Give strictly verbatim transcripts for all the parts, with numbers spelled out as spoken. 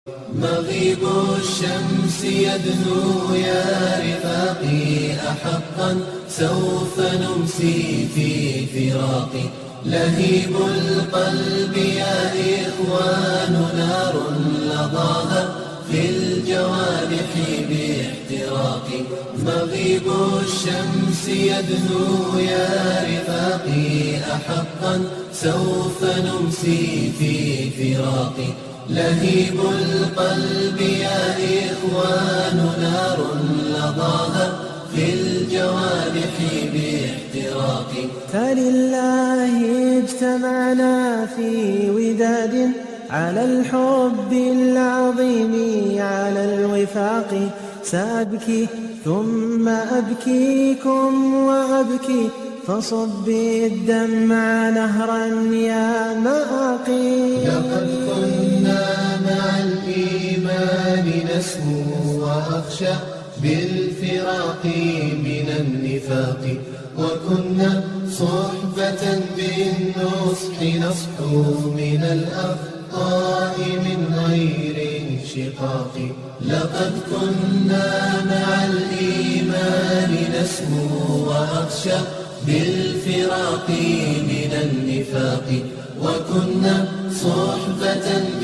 مغيب الشمس يدنو يا رفاقي، أحقا سوف نمسي في فراقي. لهيب القلب يا إخوان نار لظاها في الجوانح باحتراقي. مغيب الشمس يدنو يا رفاقي، أحقا سوف نمسي في فراقي. لهيب القلب يا إخوان نار لظاها في الجوانح باحتراقي. فلله اجتمعنا في وداد، على الحب العظيم على الوفاق. سأبكي ثم أبكيكم وأبكي، فصبي الدمع نهرا يا مآقي. لقد كنا مع الإيمان نسمو وأخشى بالفراق من النفاق. وكنا صحبة بالنصح نصحو من الأخطاء من غير انشقاق. لقد كنا مع الإيمان نسمو وأخشى بالفراق من النفاق. وكنا صحبة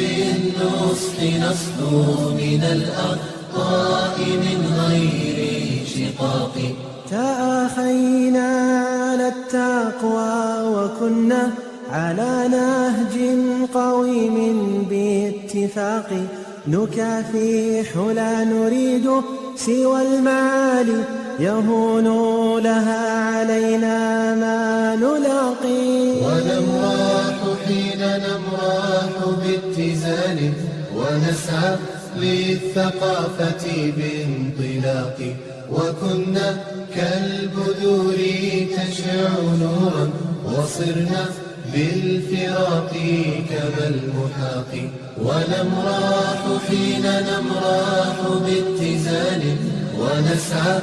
بالنصح نصحو من الأخطاء من غير انشقاق. تآخينا على التقوى وكنا على نهج قويم باتفاق. نكافح لا نريد سوى المعالي، يهون لها علينا ما نلاقي. ونمراح حين نمراح باتزان، ونسعى للثقافة بانطلاق. وكنا كالبذور تشع نورا، وصرنا بالفراق كما المحاق. ونمراح حين نمراح باتزان، ونسعى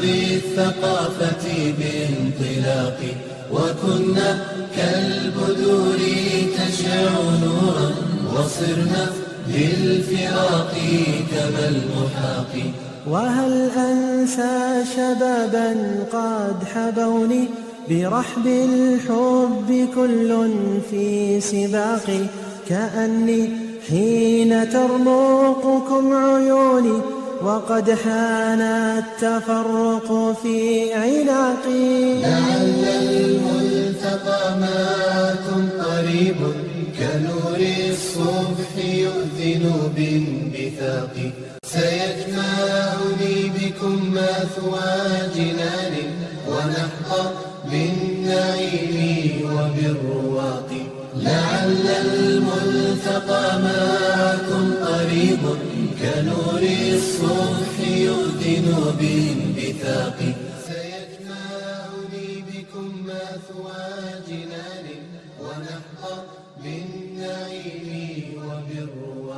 للثقافة بانطلاق. وكنا كالبذور تشع نورا، وصرنا بالفراق كما المحاق. وهل أنسى شبابا قد حبوني، برحب الحب كل في سباقي. كأني حين ترمقكم عيوني، وقد حان التفرق في عناقي. لعل الملتقى معكم قريب، كنور الصبح يؤذن بانبثاق. سيجمعني بكم مثوى جنان، ونحظى بالنعيم وبالرواق. لعل الملتقى معكم قريب، كنور الصبح يؤذن بانبثاق. سيجمعني بكم مثوى جنان، ونحظى بالنعيم وبالرواق.